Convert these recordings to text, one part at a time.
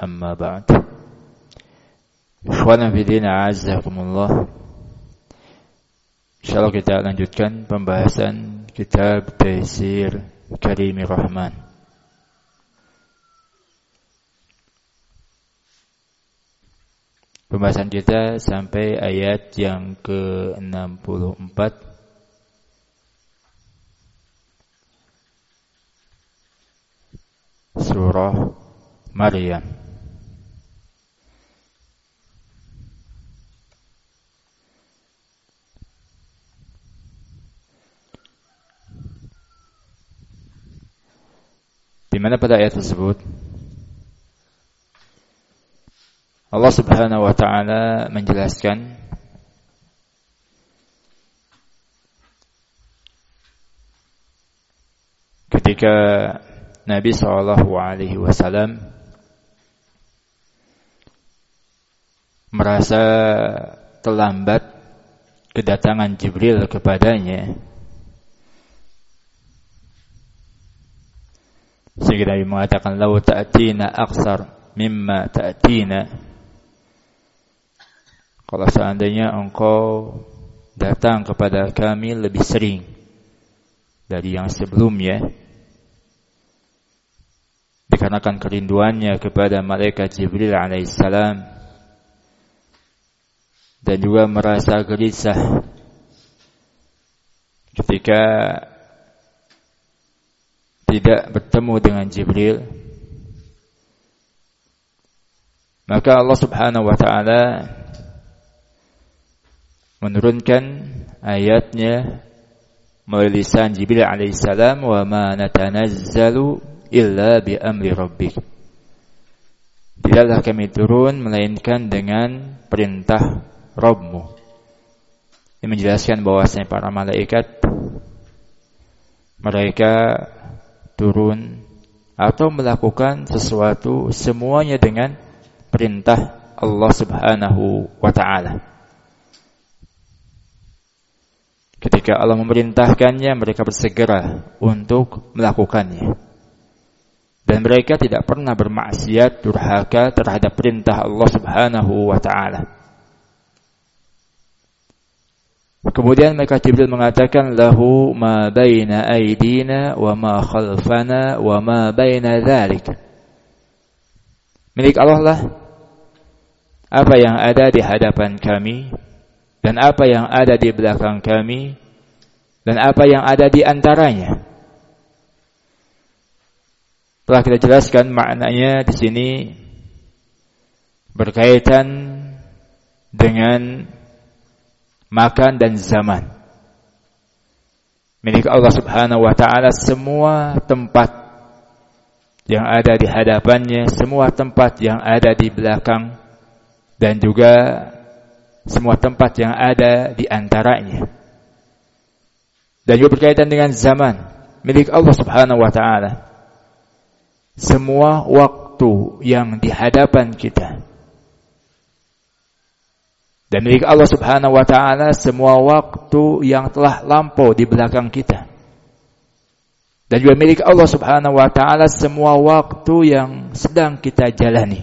Amma ba'd. Ikhwana fillah a'azzakumullah. Insyaallah kita lanjutkan pembahasan kitab Taysir Karimir Rahman. Pembahasan kita sampai ayat yang ke-64 surah Maryam. Di mana pada ayat tersebut Allah Subhanahu wa taala menjelaskan ketika Nabi sallallahu alaihi wasallam merasa terlambat kedatangan Jibril kepadanya, sehingga Nabi mengatakan lau ta'tina aksar mimma ta'tina, kalau seandainya engkau datang kepada kami lebih sering dari yang sebelumnya, dikarenakan kerinduannya kepada malaikat Jibril alaihissalam dan juga merasa gelisah ketika tidak bertemu dengan Jibril, maka Allah Subhanahu wa taala menurunkan ayatnya melalui lisan Jibril alaihissalam, wa ma natanazzalu illa bi amri rabbik. Tidaklah kami turun melainkan dengan perintah Rabbmu. Ini menjelaskan bahwasanya para malaikat mereka turun atau melakukan sesuatu semuanya dengan perintah Allah Subhanahu wa taala. Ketika Allah memerintahkannya, mereka bersegera untuk melakukannya. Dan mereka tidak pernah bermaksiat durhaka terhadap perintah Allah Subhanahu wa taala. Kemudian mereka Jibril mengatakan lahu ma baina aydina wa ma khalfana wa ma baina dzalik. Milik Allah lah apa yang ada di hadapan kami dan apa yang ada di belakang kami dan apa yang ada di antaranya. Telah kita jelaskan maknanya di sini berkaitan dengan makan dan zaman. Milik Allah Subhanahu wa taala semua tempat yang ada di hadapannya, semua tempat yang ada di belakang, dan juga semua tempat yang ada di antaranya. Dan juga berkaitan dengan zaman. Milik Allah Subhanahu wa taala semua waktu yang di hadapan kita. Dan milik Allah Subhanahu wa taala semua waktu yang telah lampau di belakang kita. Dan juga milik Allah Subhanahu wa taala semua waktu yang sedang kita jalani.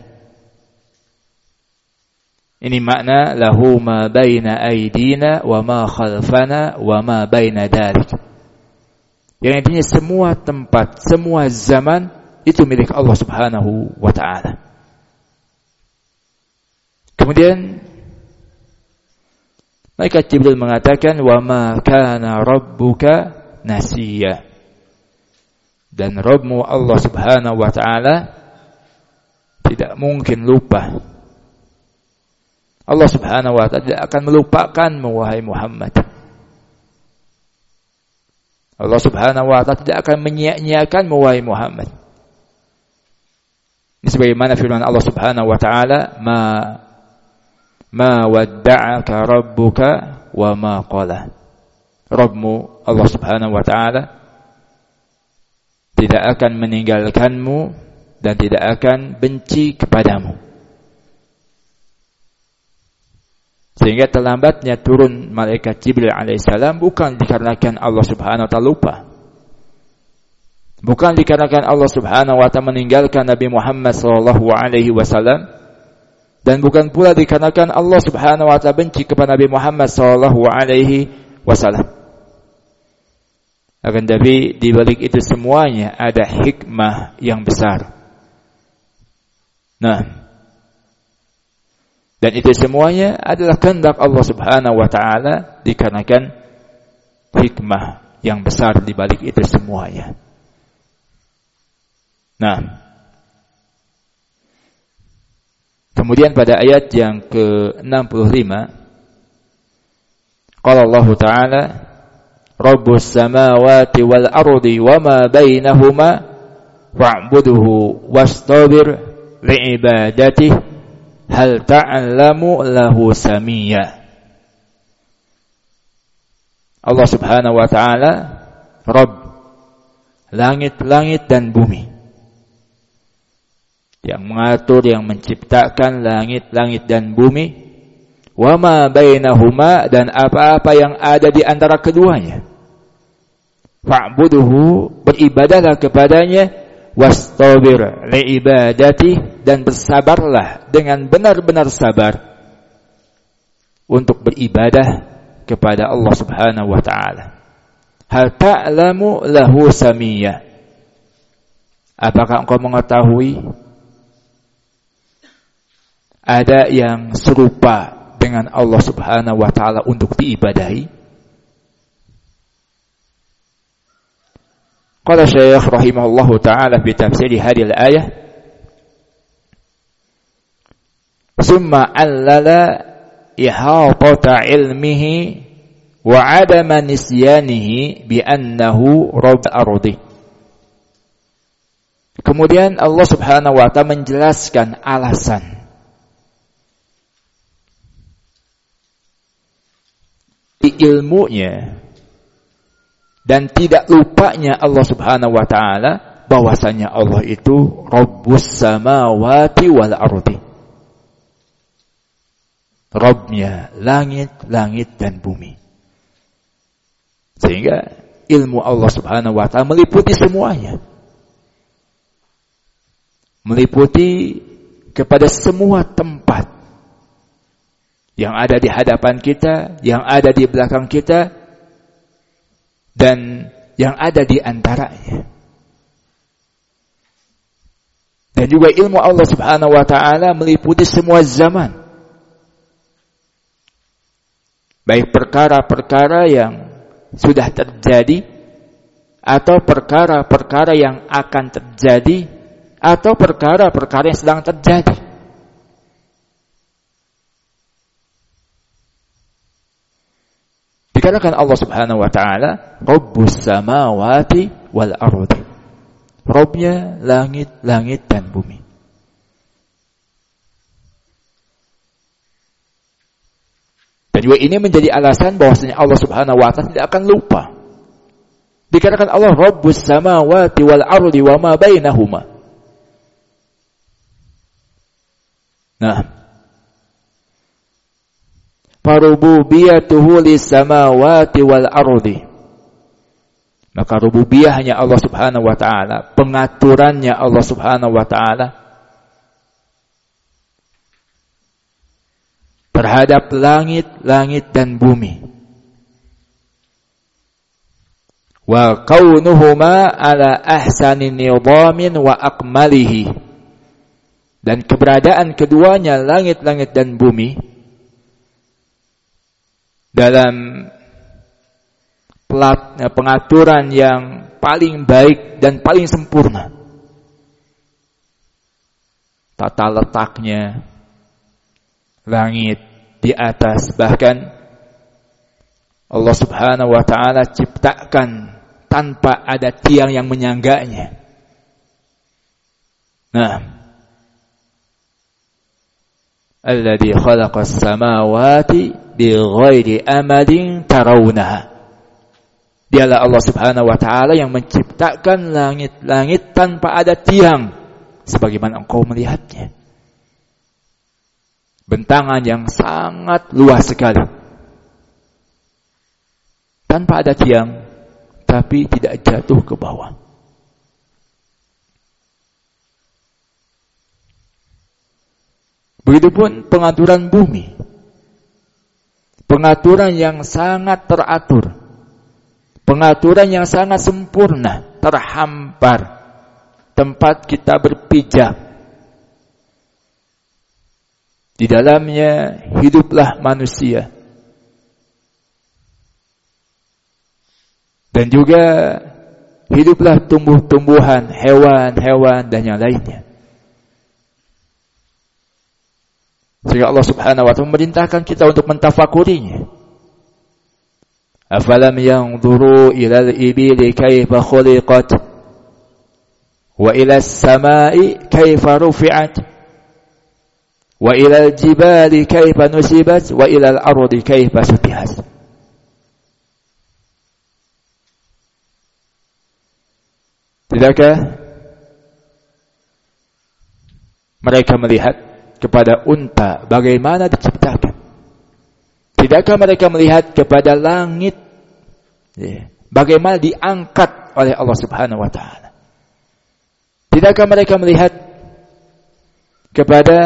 Ini makna lahu ma baina aydina wa ma khalfana wa ma baina dzalik. Yang intinya semua tempat, semua zaman itu milik Allah Subhanahu wa taala. Kemudian malaikat Jibril mengatakan wa ma kana rabbuka nasiya. Dan Rabbmu Allah Subhanahu wa taala tidak mungkin lupa. Allah Subhanahu wa taala tidak akan melupakanmu wahai Muhammad. Allah Subhanahu wa taala tidak akan menyia-nyiakanmu wahai Muhammad. Ini sebagaimana firman Allah Subhanahu wa taala, ma wadda'aka rabbuka wa ma qala. Rabbmu Allah Subhanahu wa taala tidak akan meninggalkanmu dan tidak akan benci kepadamu. Sehingga terlambatnya turun malaikat Jibril alaihissalam bukan dikarenakan Allah Subhanahu wa taala lupa. Bukan dikarenakan Allah Subhanahu wa taala meninggalkan Nabi Muhammad sallallahu alaihi wasallam, dan bukan pula dikarenakan Allah Subhanahu wa taala benci kepada Nabi Muhammad sallallahu alaihi wasallam. Akan tapi di balik itu semuanya ada hikmah yang besar. Nah, dan itu semuanya adalah kehendak Allah Subhanahu wa taala dikarenakan hikmah yang besar di balik itu semuanya. Nah, kemudian pada ayat yang ke-65 qala Allah Ta'ala Rabbus samawati wal ardi wama bainahuma fa'budhu wastabir li'ibadatihi hal ta'lamu lahu samiyya. Allah Subhanahu wa taala Rabb langit-langit dan bumi, yang mengatur, yang menciptakan langit-langit dan bumi, wa ma bainahuma, dan apa-apa yang ada di antara keduanya. Fa'buduhu, beribadahlah kepadanya, wastabir li'ibadati, dan bersabarlah dengan benar-benar sabar untuk beribadah kepada Allah Subhanahu wa taala. Hal ta'lamu lahu samiyya, apakah engkau mengetahui ada yang serupa dengan Allah Subhanahu wa taala untuk diibadahi? Qala Syekh rahimahullahu taala fi tafsir hadhihi al-ayah, summa allala ihatata ilmihi wa adama nisyanihi bi annahu rabb ardi. Kemudian Allah Subhanahu wa taala menjelaskan alasan ilmunya dan tidak lupanya Allah Subhanahu wa taala bahwasanya Allah itu Rabbus samawati wal ardi, Rabbnya langit-langit dan bumi. Sehingga ilmu Allah Subhanahu wa taala meliputi semuanya, meliputi kepada semua tempat yang ada di hadapan kita, yang ada di belakang kita, dan yang ada di antaranya. Dan juga ilmu Allah Subhanahu wa taala meliputi semua zaman, baik perkara-perkara yang sudah terjadi, atau perkara-perkara yang akan terjadi, atau perkara-perkara yang sedang terjadi. Dikarenakan Allah Subhanahu wa taala Rabbus samawati wal ardi, Rabbnya langit-langit dan bumi. Dan juga ini menjadi alasan bahwasanya Allah Subhanahu wa taala tidak akan lupa. Dikarenakan Allah Rabbus samawati wal ardi wa ma bainahuma. Nah, farububiyatuhu lis samawati wal ardi, maka rububiyah hanya Allah Subhanahu wa taala, pengaturannya Allah Subhanahu wa taala terhadap langit-langit dan bumi. Wa kaunuhuma ala ahsani nidhamin wa akmalihi, dan keberadaan keduanya langit-langit dan bumi dalam pengaturan yang paling baik dan paling sempurna. Tata letaknya langit di atas, bahkan Allah Subhanahu wa taala ciptakan tanpa ada tiang yang menyangganya. Nah, alladzi khalaqas samawati bighairi amadin tarawunaha, dialah Allah Subhanahu wa taala yang menciptakan langit-langit tanpa ada tiang sebagaimana engkau melihatnya. Bentangan yang sangat luas sekali, tanpa ada tiang, tapi tidak jatuh ke bawah. Begitupun pengaturan bumi. Pengaturan yang sangat teratur. Pengaturan yang sangat sempurna, terhampar. Tempat kita berpijak. Di dalamnya hiduplah manusia. Dan juga hiduplah tumbuh-tumbuhan, hewan-hewan dan yang lainnya. Sehingga Allah Subhanahu wa ta'ala memerintahkan kita untuk mentafakurinya. Afalam yanzuru ilal ibili kaifa khuliqat wa ilas samai kaifa rufi'at wa ilal jibali kaifa nusibat wa ilal ardi kaifa sutihat. Tidakkah mereka melihat kepada unta bagaimana diciptakan? Tidakkah mereka melihat kepada langit bagaimana diangkat oleh Allah Subhanahu wa ta'ala? Tidakkah mereka melihat kepada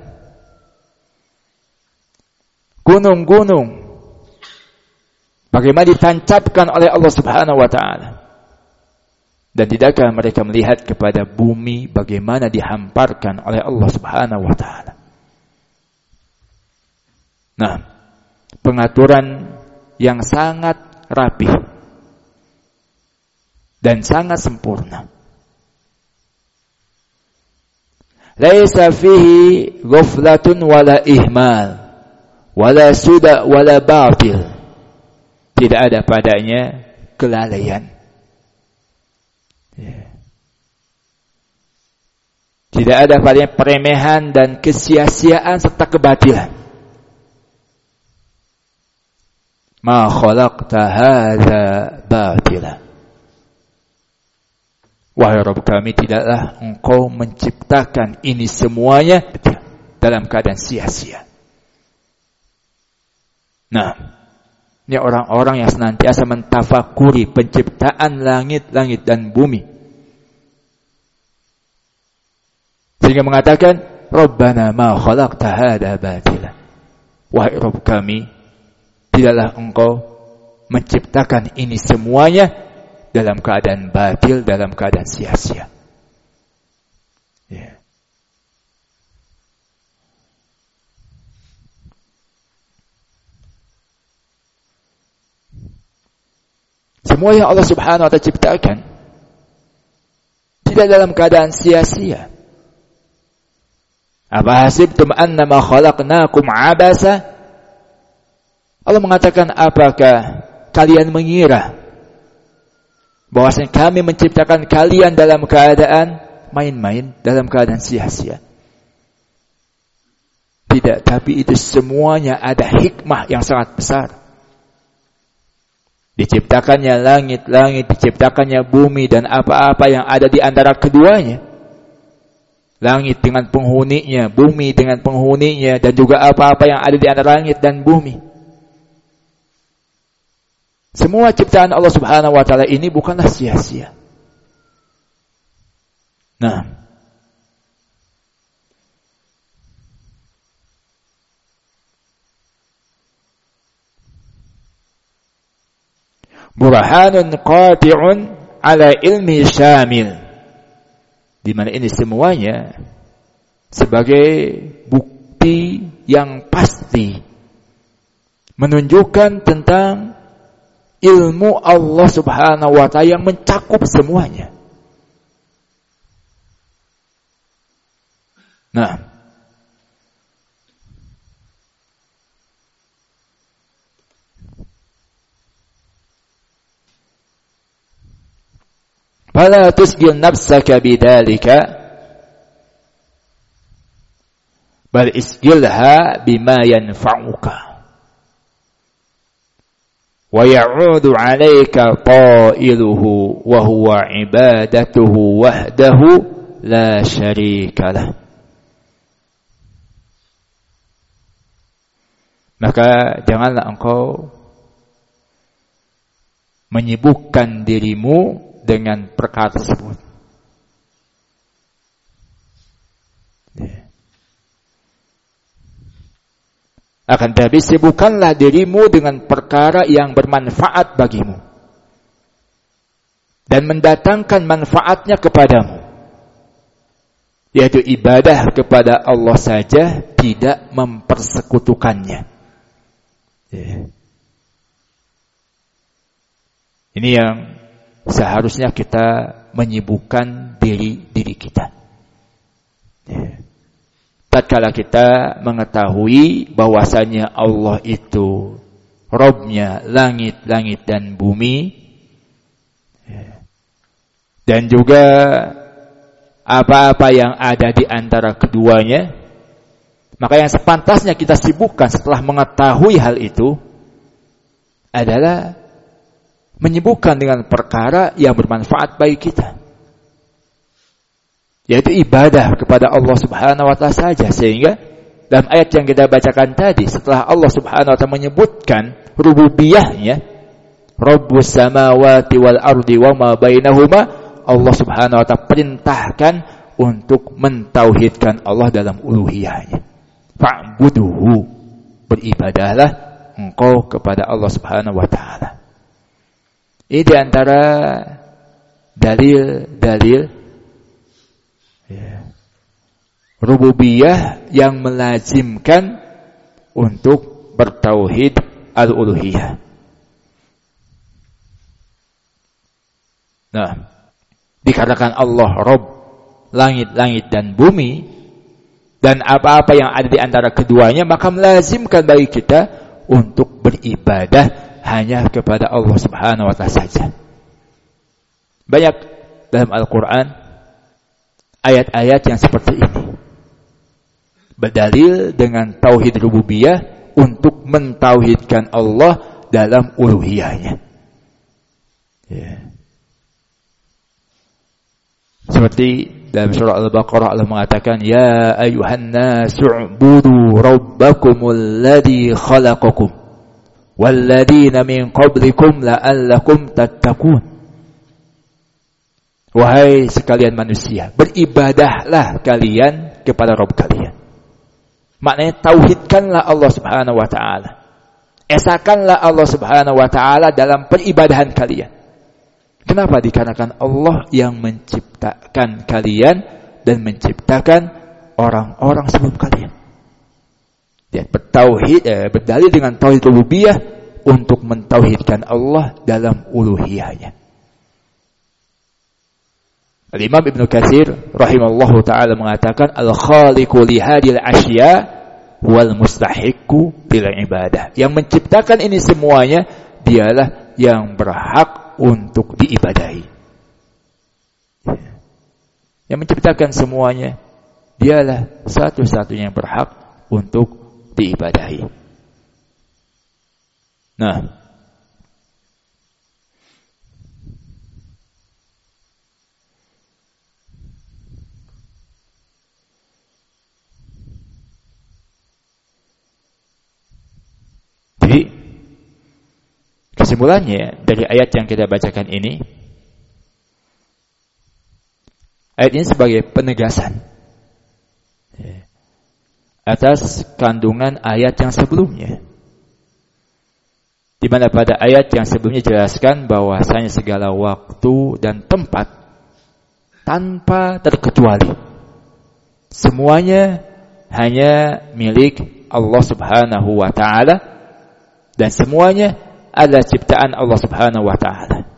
gunung-gunung bagaimana ditancapkan oleh Allah Subhanahu wa ta'ala? Dan tidakkah mereka melihat kepada bumi bagaimana dihamparkan oleh Allah Subhanahu wa ta'ala? Nah, pengaturan yang sangat rapi dan sangat sempurna. Laisa fihi ghaflatun wala ihmal wala suda wala batil. Tidak ada padanya kelalaian. Tidak ada padanya peremehan dan kesia-siaan serta kebatilan. Ma khalaqta hadza batila. Wahai Rabb kami, tidaklah engkau menciptakan ini semuanya dalam keadaan sia-sia. Nah, ini orang-orang yang senantiasa mentafakuri penciptaan langit-langit dan bumi. Sehingga mengatakan, Rabbana ma khalaqta hadza batila. Wahai Rabb kami, tidaklah engkau menciptakan ini semuanya dalam keadaan batil, dalam keadaan sia-sia. Yeah. Semua yang Allah Subhanahu wa ta'ala ciptakan tidak dalam keadaan sia-sia. Apa hasibtum annama khalaqnakum abasa? Allah mengatakan, apakah kalian mengira bahwasanya kami menciptakan kalian dalam keadaan main-main, dalam keadaan sia-sia? Tidak, tapi itu semuanya ada hikmah yang sangat besar. Diciptakannya langit-langit, diciptakannya bumi dan apa-apa yang ada di antara keduanya. Langit dengan penghuninya, bumi dengan penghuninya, dan juga apa-apa yang ada di antara langit dan bumi. Semua ciptaan Allah Subhanahu wa ta'ala ini bukanlah sia-sia. Nah, burhanun qati'un ala ilmi syamil. Di mana ini semuanya sebagai bukti yang pasti menunjukkan tentang ilmu Allah Subhanahu wa ta'ala yang mencakup semuanya. Nah, fala tusgil nafsaka bidzalika bal isgilha bima yanfa'uka wa ya'udu 'alaika ta'iluhu wa huwa ibadatuhu wahdahu la syarika lah. Maka janganlah engkau menyibukkan dirimu dengan perkara tersebut. Akan tetapi sibukkanlah dirimu dengan perkara yang bermanfaat bagimu dan mendatangkan manfaatnya kepadamu, yaitu ibadah kepada Allah saja, tidak mempersekutukannya. Ini yang seharusnya kita menyibukkan diri kita. Tatkala kita mengetahui bahwasanya Allah itu Rabbnya langit-langit dan bumi, dan juga apa-apa yang ada di antara keduanya, maka yang sepantasnya kita sibukkan setelah mengetahui hal itu adalah menyibukkan dengan perkara yang bermanfaat bagi kita, yaitu ibadah kepada Allah Subhanahu wa taala saja. Sehingga dalam ayat yang kita bacakan tadi, setelah Allah Subhanahu wa taala menyebutkan rububiyahnya, Rabbus samawati wal ardi wa ma bainahuma, Allah Subhanahu wa taala perintahkan untuk mentauhidkan Allah dalam uluhiyahnya. Fa'buduhu, beribadahlah engkau kepada Allah Subhanahu wa taala. Ini di antara dalil-dalil rububiyah yang melazimkan untuk bertauhid al-uluhiyah. Nah, dikatakan Allah Rabb langit-langit dan bumi dan apa-apa yang ada di antara keduanya, maka melazimkan bagi kita untuk beribadah hanya kepada Allah Subhanahu wa taala saja. Banyak dalam Al-Qur'an ayat-ayat yang seperti ini, berdalil dengan tauhid rububiyah untuk mentauhidkan Allah dalam uluhiyahnya. Seperti dalam surah Al-Baqarah Allah mengatakan, ya ayuhan nasu'budu rabbakumul ladzi khalaqakum walladzina min qablikum la'allakum tattaqun. Wahai sekalian manusia, beribadahlah kalian kepada Rabb kalian. Maknanya tauhidkanlah Allah Subhanahu wa taala. Esakanlah Allah Subhanahu wa taala dalam peribadahan kalian. Kenapa? Dikarenakan Allah yang menciptakan kalian dan menciptakan orang-orang sebelum kalian. Dia berdalil dengan tauhid rububiyah untuk mentauhidkan Allah dalam uluhiyahnya. Al-Imam Ibn Katsir rahimallahu ta'ala mengatakan, al-khaliqu li hadhil asya wal mustahiqqu bil ibadah. Yang menciptakan ini semuanya dialah yang berhak untuk diibadahi. Yang menciptakan semuanya dialah satu-satunya yang berhak untuk diibadahi. Nah, jadi kesimpulannya dari ayat yang kita bacakan ini, ayat ini sebagai penegasan atas kandungan ayat yang sebelumnya, di mana pada ayat yang sebelumnya jelaskan bahwasanya segala waktu dan tempat tanpa terkecuali semuanya hanya milik Allah Subhanahu wa taala, dan semuanya adalah ciptaan Allah Subhanahu wa taala.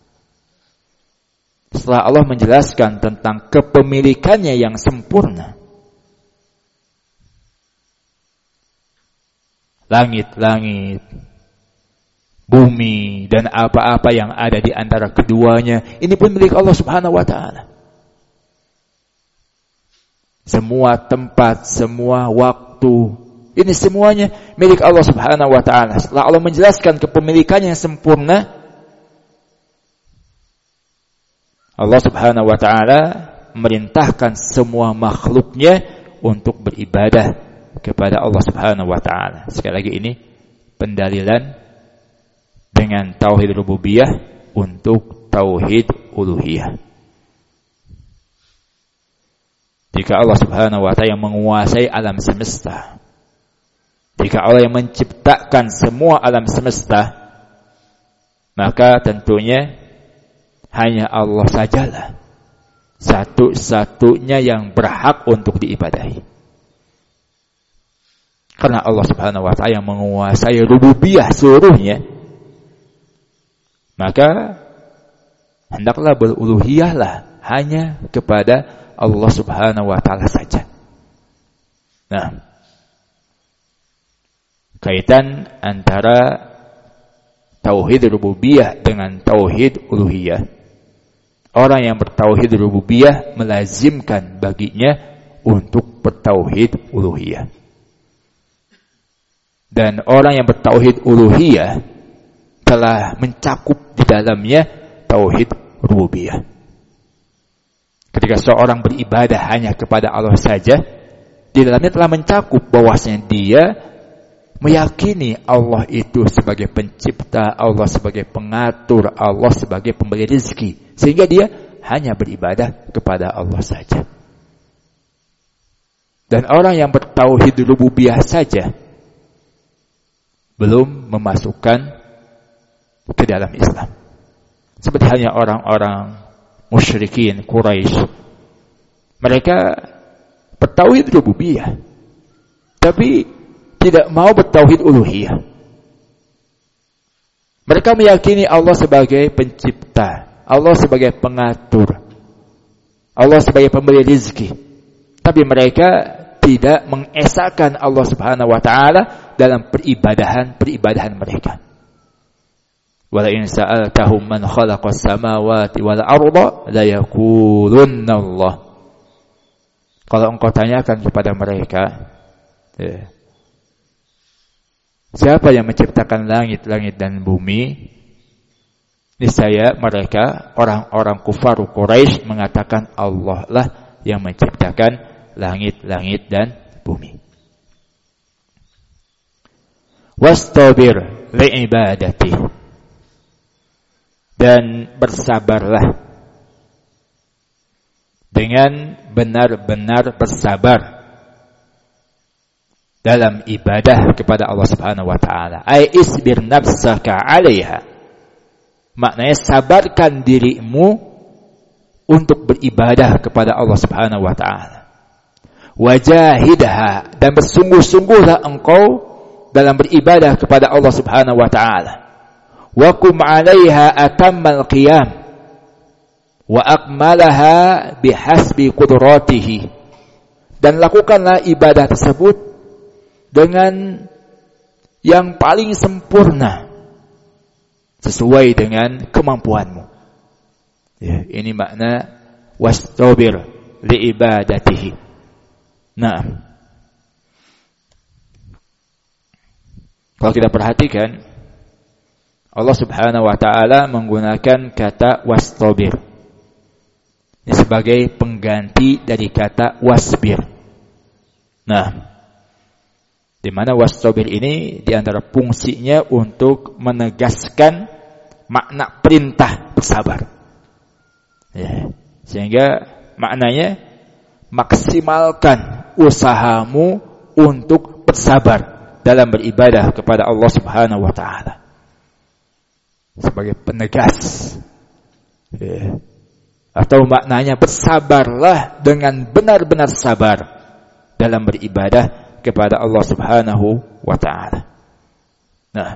Setelah Allah menjelaskan tentang kepemilikannya yang sempurna, langit-langit, bumi, dan apa-apa yang ada di antara keduanya, ini pun milik Allah Subhanahu wa taala. Semua tempat, semua waktu, ini semuanya milik Allah Subhanahu wa taala. Setelah Allah menjelaskan kepemilikannya yang sempurna, Allah Subhanahu wa taala merintahkan semua makhluknya untuk beribadah kepada Allah Subhanahu wa taala. Sekali lagi, ini pendalilan dengan tauhid rububiyah untuk tauhid uluhiyah. Jika Allah Subhanahu wa taala yang menguasai alam semesta Jika Allah yang menciptakan semua alam semesta, maka tentunya hanya Allah sajalah satu-satunya yang berhak untuk diibadahi. Karena Allah Subhanahu wa ta'ala yang menguasai rububiyah seluruhnya, maka hendaklah beruluhiyahlah hanya kepada Allah Subhanahu wa ta'ala saja. Nah, kaitan antara tauhid rububiyah dengan tauhid uluhiyah. Orang yang bertauhid rububiyah melazimkan baginya untuk bertauhid uluhiyah. Dan orang yang bertauhid uluhiyah telah mencakup di dalamnya tauhid rububiyah. Ketika seorang beribadah hanya kepada Allah saja, di dalamnya telah mencakup bahwasanya dia meyakini Allah itu sebagai pencipta, Allah sebagai pengatur, Allah sebagai pemberi rezeki, sehingga dia hanya beribadah kepada Allah saja. Dan orang yang bertauhid rububiyah saja belum memasukkan ke dalam Islam. Seperti halnya orang-orang musyrikin Quraisy. Mereka bertauhid rububiyah, tapi tidak mau bertauhid uluhiyah. Mereka meyakini Allah sebagai pencipta, Allah sebagai pengatur, Allah sebagai pemberi rezeki. Tapi mereka tidak mengesahkan Allah Subhanahu wa ta'ala dalam peribadahan mereka. Wala in sa'altahum man khalaqas samawati wal arda la yaqulunna Allah. Kalau engkau tanyakan kepada mereka, siapa yang menciptakan langit-langit dan bumi? Niscaya mereka, orang-orang kufar Quraisy, mengatakan Allah lah yang menciptakan langit-langit dan bumi. Wastabir li'ibadati, dan bersabarlah dengan benar-benar bersabar dalam ibadah kepada Allah Subhanahu wa ta'ala. Ai isbir nafsaka 'alaiha. Maknanya sabarkan dirimu untuk beribadah kepada Allah Subhanahu wa ta'ala. Wajahidha, dan bersungguh-sungguhlah engkau dalam beribadah kepada Allah Subhanahu wa ta'ala. Wa qum 'alaiha atammal qiyam wa akmalaha bihasbi qudratihi. Dan lakukanlah ibadah tersebut dengan yang paling sempurna sesuai dengan kemampuanmu. Ya, ini makna wastabir li ibadatihi. Nah, kalau kita perhatikan, Allah Subhanahu wa ta'ala menggunakan kata wastabir ini sebagai pengganti dari kata wasbir. Nah, di mana wastabir ini di antara fungsinya untuk menegaskan makna perintah bersabar. Ya, sehingga maknanya maksimalkan usahamu untuk bersabar dalam beribadah kepada Allah Subhanahu wa ta'ala. Sebagai penegas. Ya. Atau maknanya bersabarlah dengan benar-benar sabar dalam beribadah kepada Allah Subhanahu wa ta'ala. Nah,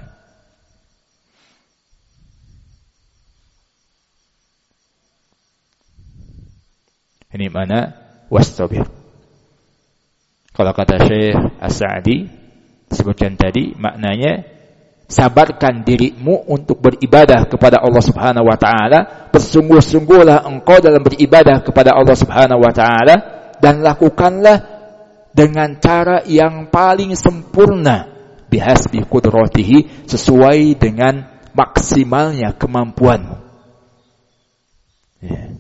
ini mana wastabir. Kalau kata Syekh As-Sa'di disebutkan tadi, maknanya sabarkan dirimu untuk beribadah kepada Allah Subhanahu wa ta'ala. Bersungguh-sungguhlah engkau dalam beribadah kepada Allah Subhanahu wa ta'ala, dan lakukanlah dengan cara yang paling sempurna bihasbi qudratihi, sesuai dengan maksimalnya kemampuanmu. Ya.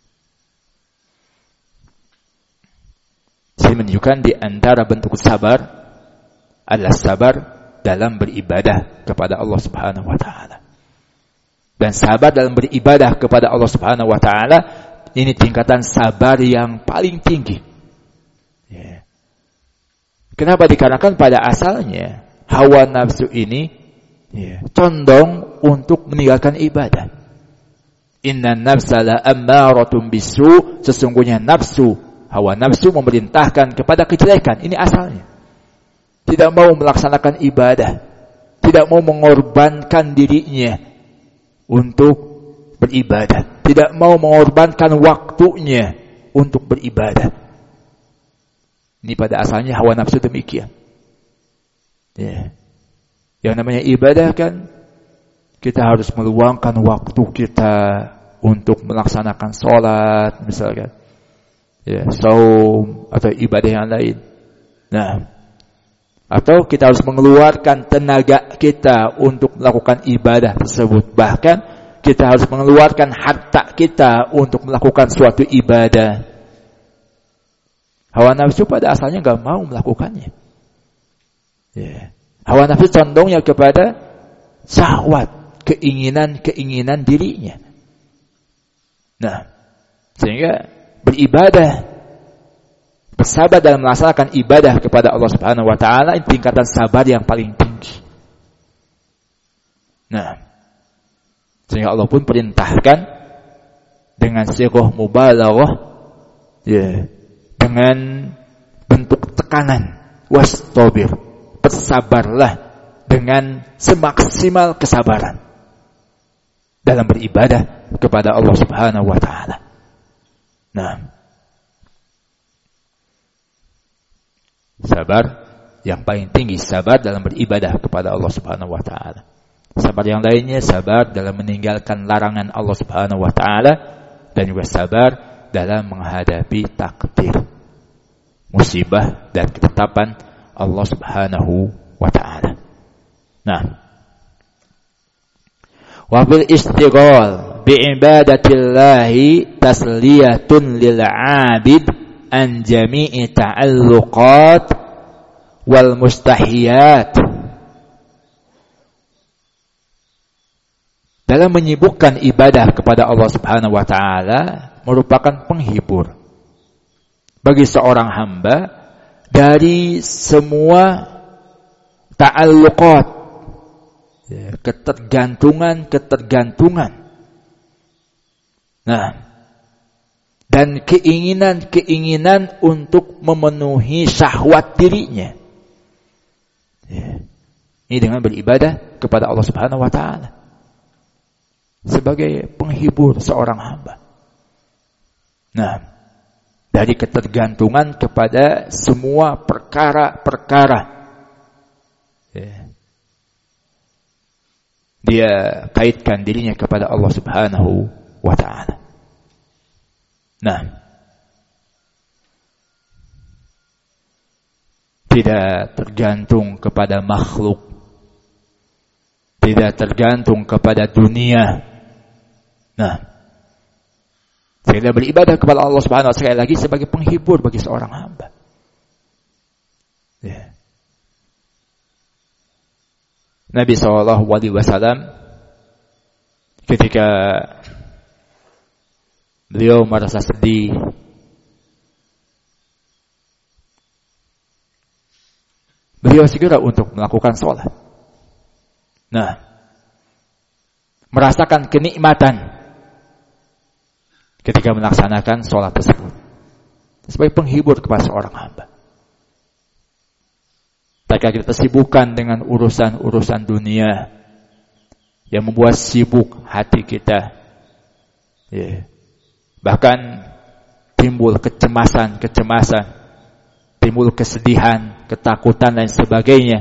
Saya menunjukkan di antara bentuk sabar adalah sabar dalam beribadah kepada Allah Subhanahu wa ta'ala. Dan sabar dalam beribadah kepada Allah Subhanahu wa ta'ala, ini tingkatan sabar yang paling tinggi. Ya. Kenapa? Dikarenakan pada asalnya hawa nafsu ini condong untuk meninggalkan ibadah. Inna nafsa la ammaratun bisu, sesungguhnya hawa nafsu memerintahkan kepada kejelekan. Ini asalnya. Tidak mau melaksanakan ibadah, tidak mau mengorbankan dirinya untuk beribadah, tidak mau mengorbankan waktunya untuk beribadah. Ini pada asalnya hawa nafsu demikian. Yang namanya ibadah kan, kita harus meluangkan waktu kita untuk melaksanakan sholat misalkan, saum atau ibadah yang lain. Atau kita harus mengeluarkan tenaga kita untuk melakukan ibadah tersebut. Bahkan kita harus mengeluarkan harta kita untuk melakukan suatu ibadah. Hawa nafsu pada asalnya gak mau melakukannya. Hawa nafsu condongnya kepada syahwat, keinginan dirinya. Sehingga beribadah, bersabar dalam melaksanakan ibadah kepada Allah Subhanahu wa taala, ini tingkatan sabar yang paling tinggi. Sehingga Allah pun perintahkan dengan sighah mubalaghah, dengan bentuk tekanan, wastabir, bersabarlah dengan semaksimal kesabaran dalam beribadah kepada Allah Subhanahu wa taala. Sabar yang paling tinggi, sabar dalam beribadah kepada Allah Subhanahu wa taala. Sabar yang lainnya, sabar dalam meninggalkan larangan Allah Subhanahu wa taala, dan juga sabar dalam menghadapi takdir, musibah dan ketetapan Allah Subhanahu wa taala. Wa bil istighal bi ibadatillahi tasliyatun lil 'abid an jami'i ta'alluqat wal mustahiyat. Dalam menyibukkan ibadah kepada Allah Subhanahu wa taala merupakan penghibur bagi seorang hamba dari semua ta'alluqat, ketergantungan. Dan keinginan untuk memenuhi syahwat dirinya. Ini dengan beribadah kepada Allah Subhanahu wa taala sebagai penghibur seorang hamba. Dari ketergantungan kepada semua perkara-perkara, dia kaitkan dirinya kepada Allah Subhanahu wa taala. Tidak tergantung kepada makhluk, tidak tergantung kepada dunia. Sehingga beribadah kepada Allah Subhanahu wa taala sekali lagi sebagai penghibur bagi seorang hamba. Nabi SAW ketika beliau merasa sedih, beliau segera untuk melakukan sholat. Merasakan kenikmatan ketika melaksanakan sholat tersebut sebagai penghibur kepada seorang hamba. Jika kita tersibukkan dengan urusan-urusan dunia yang membuat sibuk hati kita, bahkan timbul kecemasan, timbul kesedihan, ketakutan dan sebagainya.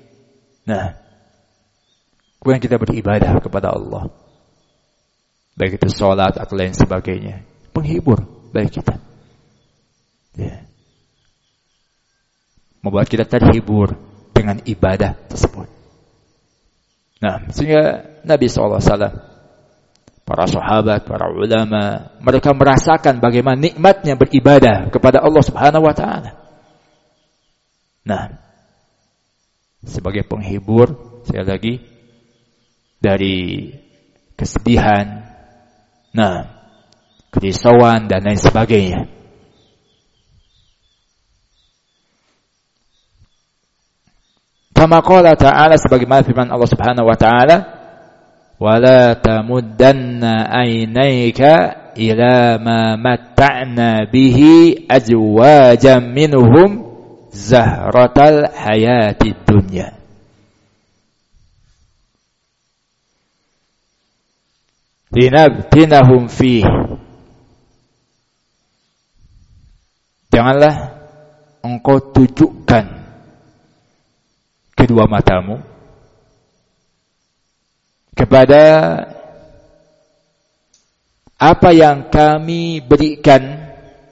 Kemudian kita beribadah kepada Allah, baik itu sholat atau lain sebagainya, penghibur bagi kita, membuat kita terhibur dengan ibadah tersebut. Sehingga Nabi SAW, para sahabat, para ulama, mereka merasakan bagaimana nikmatnya beribadah kepada Allah Subhanahu wa taala. Sebagai penghibur, sekali lagi, dari kesedihan, kerisauan dan lain sebagainya. Kama qala ta'ala, sebagaimana firman Allah Subhanahu wa ta'ala, wala tamuddanna aynayka ila ma matta'na bihi azwajan minhum zahratal hayatid dunya. Linabtinahum fih. Janganlah engkau tunjukkan kedua matamu kepada apa yang kami berikan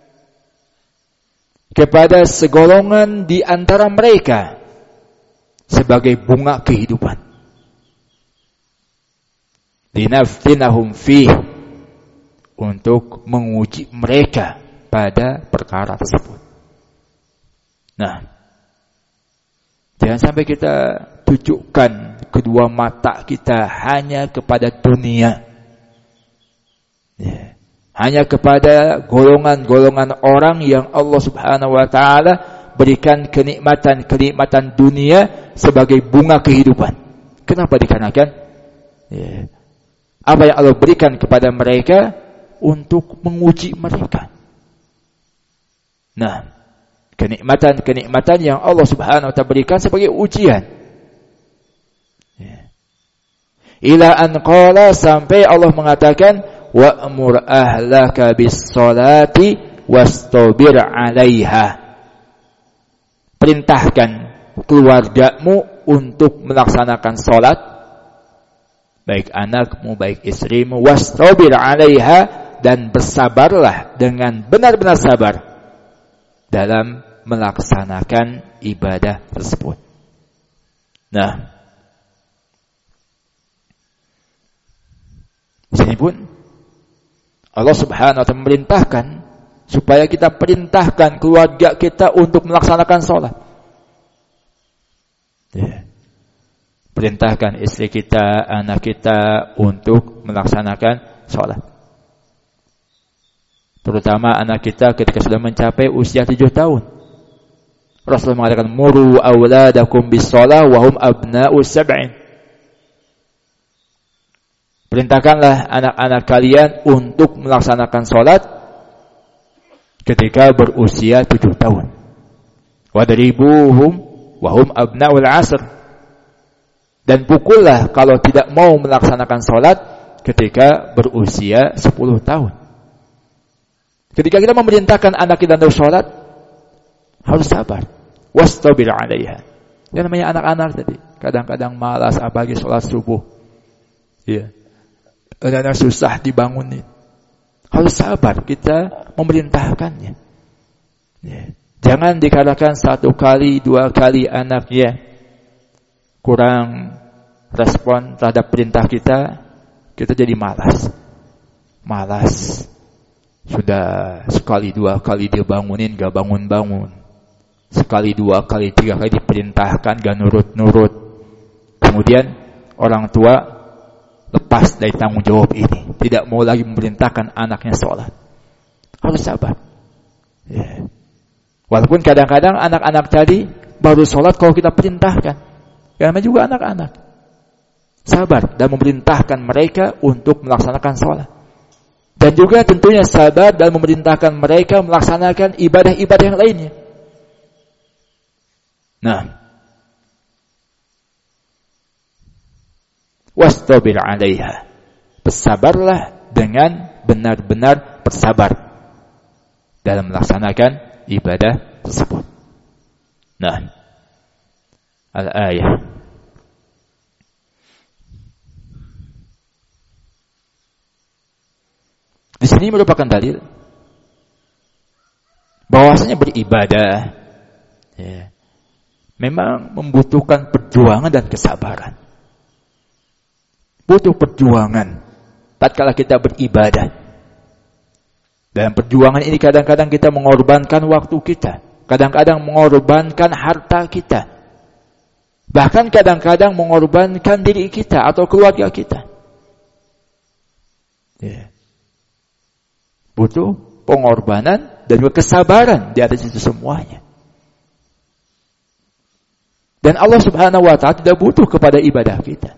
kepada segolongan di antara mereka sebagai bunga kehidupan. Linaftinahum fih, untuk menguji mereka pada perkara tersebut. Nah, jangan sampai kita tunjukkan kedua mata kita hanya kepada dunia, ya, hanya kepada golongan-golongan orang yang Allah Subhanahu wa ta'ala berikan kenikmatan-kenikmatan dunia sebagai bunga kehidupan. Kenapa? Dikarenakan ya, apa yang Allah berikan kepada mereka untuk menguji mereka. Nah, kenikmatan-kenikmatan yang Allah Subhanahu wa ta'ala berikan sebagai ujian. Ila an qala, sampai Allah mengatakan wa'mur ahlaka bis-sholati wastabir 'alaiha. Perintahkan keluargamu untuk melaksanakan salat, baik anakmu, baik istrimu, wastabir 'alaiha, dan bersabarlah dengan benar-benar sabar dalam melaksanakan ibadah tersebut. Nah, di sini pun Allah Subhanahu wa ta'ala memerintahkan supaya kita perintahkan keluarga kita untuk melaksanakan sholat. Ya. Perintahkan istri kita, anak kita untuk melaksanakan sholat. Terutama anak kita ketika sudah mencapai usia 7 tahun. Rasulullah mengatakan, muru awladakum bis-shalah wa hum abna'u sab'in. Perintahkanlah anak-anak kalian untuk melaksanakan sholat ketika berusia 7 tahun. Wadribuhum wa hum abna'ul 'asr. Dan pukullah kalau tidak mau melaksanakan sholat ketika berusia 10 tahun. Ketika kita memerintahkan anak kita untuk sholat, harus sabar. Wastabir 'alaiha. Yang namanya anak-anak tadi, kadang-kadang malas apalagi sholat subuh. Iya. Kadang-kadang susah dibangunin. Harus sabar kita memerintahkannya. Ya. Jangan dikatakan 1 kali, 2 kali anaknya kurang respon terhadap perintah kita jadi malas. Sudah sekali 2 kali dia bangunin, gak bangun-bangun. Sekali 2 kali 3 kali diperintahkan, gak nurut-nurut. Kemudian orang tua lepas dari tanggung jawab ini, tidak mau lagi memerintahkan anaknya sholat. Harus sabar. Ya. Walaupun kadang-kadang anak-anak tadi baru sholat kalau kita perintahkan. Karena juga anak-anak. Sabar dan memerintahkan mereka untuk melaksanakan sholat. Dan juga tentunya sabar dan memerintahkan mereka melaksanakan ibadah-ibadah yang lainnya. Nah, wastabir 'alaiha. Bersabarlah dengan benar-benar bersabar dalam melaksanakan ibadah tersebut. Nah, al-ayah. Di sini merupakan dalil bahwasanya beribadah ya, memang membutuhkan perjuangan dan kesabaran. Butuh perjuangan tatkala kita beribadah. Dalam perjuangan ini kadang-kadang kita mengorbankan waktu kita, kadang-kadang mengorbankan harta kita, bahkan kadang-kadang mengorbankan diri kita atau keluarga kita. Ya. Butuh pengorbanan dan juga kesabaran di atas itu semuanya. Dan Allah Subhanahu wa ta'ala tidak butuh kepada ibadah kita.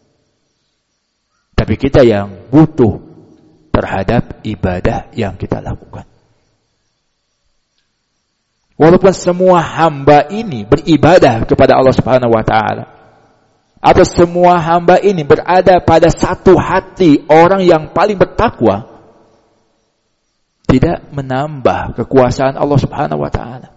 Tapi kita yang butuh terhadap ibadah yang kita lakukan. Walaupun semua hamba ini beribadah kepada Allah Subhanahu wa ta'ala, atau semua hamba ini berada pada satu hati orang yang paling bertakwa, tidak menambah kekuasaan Allah Subhanahu wa ta'ala.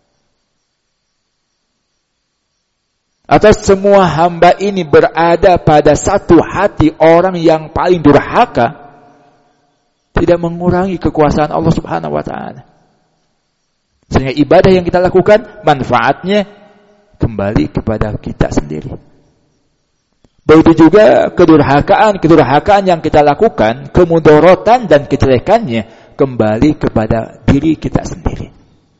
Atau semua hamba ini berada pada satu hati orang yang paling durhaka, tidak mengurangi kekuasaan Allah Subhanahu wa ta'ala. Sehingga ibadah yang kita lakukan, manfaatnya kembali kepada kita sendiri. Begitu juga kedurhakaan yang kita lakukan, kemudorotan dan kejelekannya kembali kepada diri kita sendiri.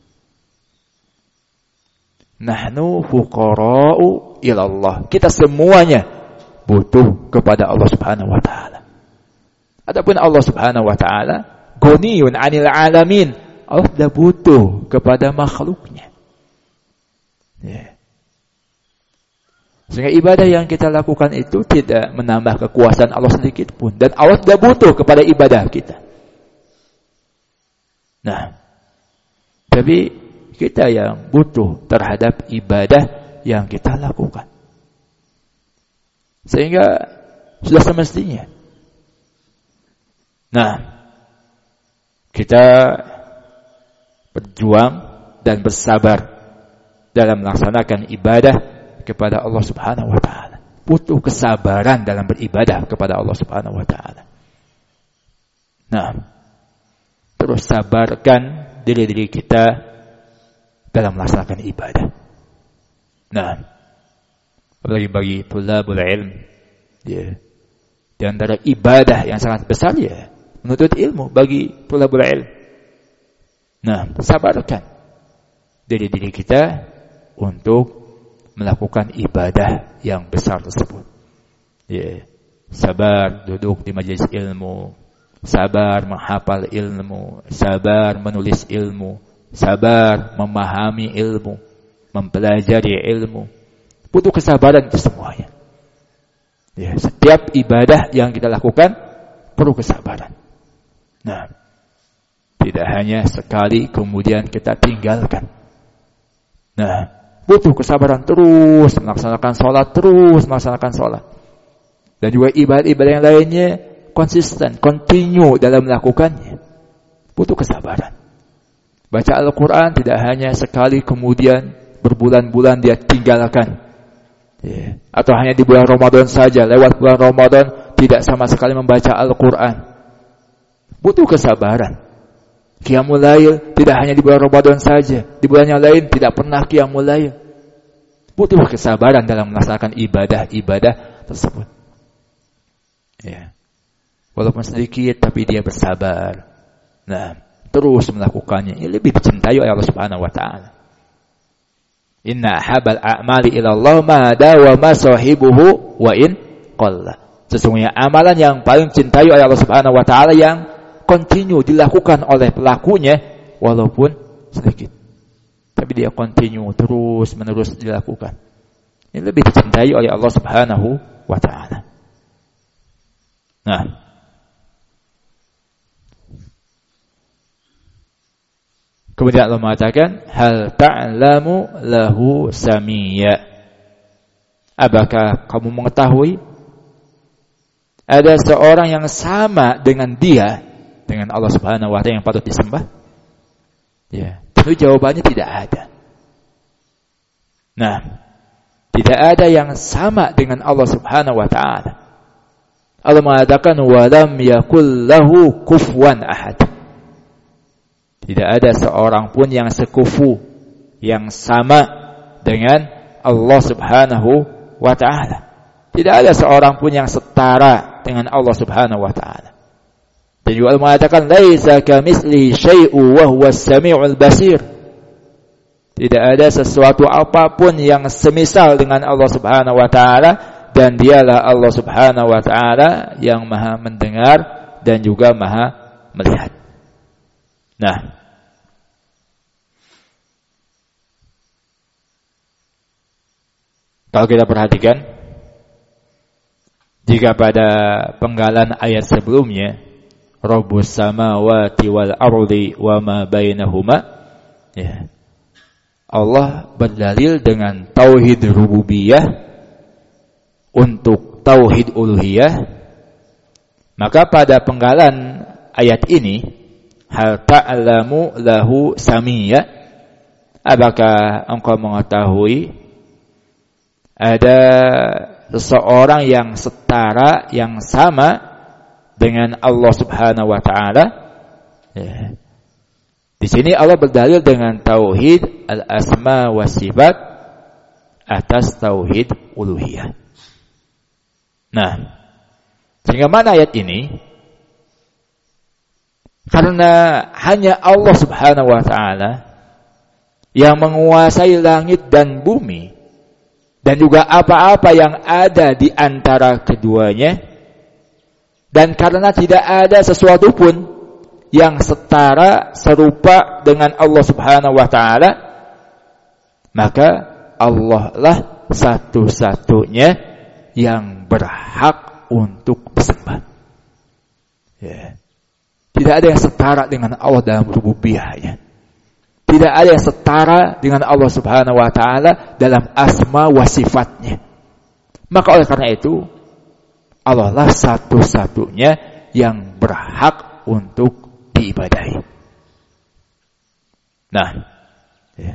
Nahnu fuqara'u ilallah. Kita semuanya butuh kepada Allah Subhanahu wa ta'ala. Adapun Allah Subhanahu wa ta'ala ghaniyun 'anil 'alamin. Allah tidak butuh kepada makhluknya. Sehingga ibadah yang kita lakukan itu tidak menambah kekuasaan Allah sedikit pun. Dan Allah tidak butuh kepada ibadah kita. Nah, tapi kita yang butuh terhadap ibadah yang kita lakukan. Sehingga sudah semestinya. Nah, kita berjuang dan bersabar dalam melaksanakan ibadah kepada Allah Subhanahu wa ta'ala. Butuh kesabaran dalam beribadah kepada Allah Subhanahu wa ta'ala. Nah, terus sabarkan diri-diri kita dalam melaksanakan ibadah. Nah, apalagi bagi tulabul ilm, di antara ibadah yang sangat besar menuntut ilmu bagi tulabul ilm. Nah, sabarkan diri-diri kita untuk melakukan ibadah yang besar tersebut. Sabar duduk di majelis ilmu, sabar menghafal ilmu, sabar menulis ilmu, sabar memahami ilmu, mempelajari ilmu. Butuh kesabaran itu semuanya. Setiap ibadah yang kita lakukan perlu kesabaran. Nah, tidak hanya sekali kemudian kita tinggalkan. Nah, butuh kesabaran terus melaksanakan sholat. Dan juga ibadah-ibadah yang lainnya konsisten, continue dalam melakukannya. Butuh kesabaran. Baca Al-Quran tidak hanya sekali kemudian berbulan-bulan dia tinggalkan. Atau hanya di bulan Ramadan saja, lewat bulan Ramadan tidak sama sekali membaca Al-Quran. Butuh kesabaran. Qiyamul Lail tidak hanya di bulan Ramadan saja, di bulan yang lain tidak pernah Qiyamul Lail. Butuh kesabaran dalam melaksanakan ibadah-ibadah tersebut. Walaupun sedikit tapi dia bersabar. Nah, terus melakukannya. Ini lebih dicintai oleh Allah Subhanahu wa ta'ala. Inna habal a'mali ilallah ma dawama sahibuhu wa in qalla. Sesungguhnya amalan yang paling cintai oleh Allah Subhanahu wa ta'ala yang continue dilakukan oleh pelakunya walaupun sedikit. Tapi dia continue terus menerus dilakukan. Ini lebih dicintai oleh Allah Subhanahu wa ta'ala. Nah, kemudian Allah mengatakan hal ta'lamu lahu samiyya. Apakah kamu mengetahui ada seorang yang sama dengan dia, dengan Allah Subhanahu wa ta'ala yang patut disembah? Tentu jawabannya tidak ada. Nah, tidak ada yang sama dengan Allah Subhanahu wa ta'ala. Allah mengatakan walam yakul lahu kufuwan ahad. Tidak ada seorang pun yang sekufu, yang sama dengan Allah Subhanahu wa ta'ala. Tidak ada seorang pun yang setara dengan Allah Subhanahu wa ta'ala. Dan juga Allah mengatakan laisa kamitslihi syai'un wa huwas samiul basir. Tidak ada sesuatu apapun yang semisal dengan Allah Subhanahu wa ta'ala, dan dialah Allah Subhanahu wa ta'ala yang maha mendengar dan juga maha melihat. Nah, Kalau kita perhatikan, jika pada penggalan ayat sebelumnya, Rabbus samawati wal ardi wa ma bainahuma, ya, Allah berdalil dengan tauhid rububiyah untuk tauhid uluhiyah. Maka pada penggalan ayat ini, hal ta'lamu lahu samiyya, apakah engkau mengetahui ada seseorang yang setara, yang sama dengan Allah Subhanahu wa taala? Ya. Di sini Allah berdalil dengan tauhid al-asma wa sifat atas tauhid uluhiyah. Nah, sehingga mana ayat ini? Karena hanya Allah Subhanahu wa taala yang menguasai langit dan bumi dan juga apa-apa yang ada di antara keduanya, dan karena tidak ada sesuatu pun yang setara, serupa dengan Allah Subhanahu wa taala, maka Allah lah satu-satunya yang berhak untuk disembah. Ya. Tidak ada yang setara dengan Allah dalam rububiyahnya. Tidak ada yang setara dengan Allah Subhanahu wa taala dalam asma wa sifatnya. Maka oleh karena itu, Allah lah satu-satunya yang berhak untuk diibadahi. Nah, ya.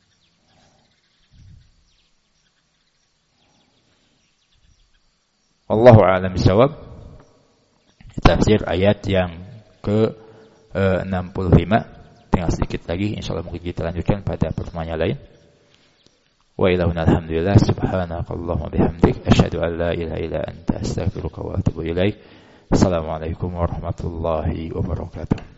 Wallahu a'lam bishawab. Tafsir ayat yang ke-65. Tinggal sedikit lagi, insyaallah mungkin kita lanjutkan pada pertemuan yang lain. Wa ilahuna alhamdulillah, subhanakallahumma bihamdik, asyhadu an la ilaha illa anta, astaghfiruka wa atubu ilaik. Assalamualaikum warahmatullahi wabarakatuh.